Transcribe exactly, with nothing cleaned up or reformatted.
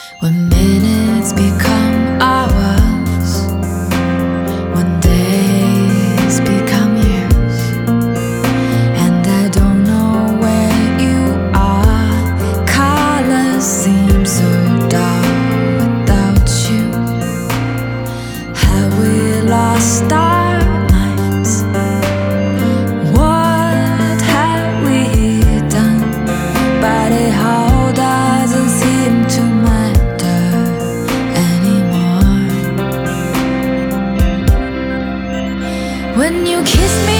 When minutes become hours, when days become years, and I don't know where you are. Colors seem so dark without you. Have we lost our minds? What have we done? But it all doesn't seem to matter anymore. When you kiss me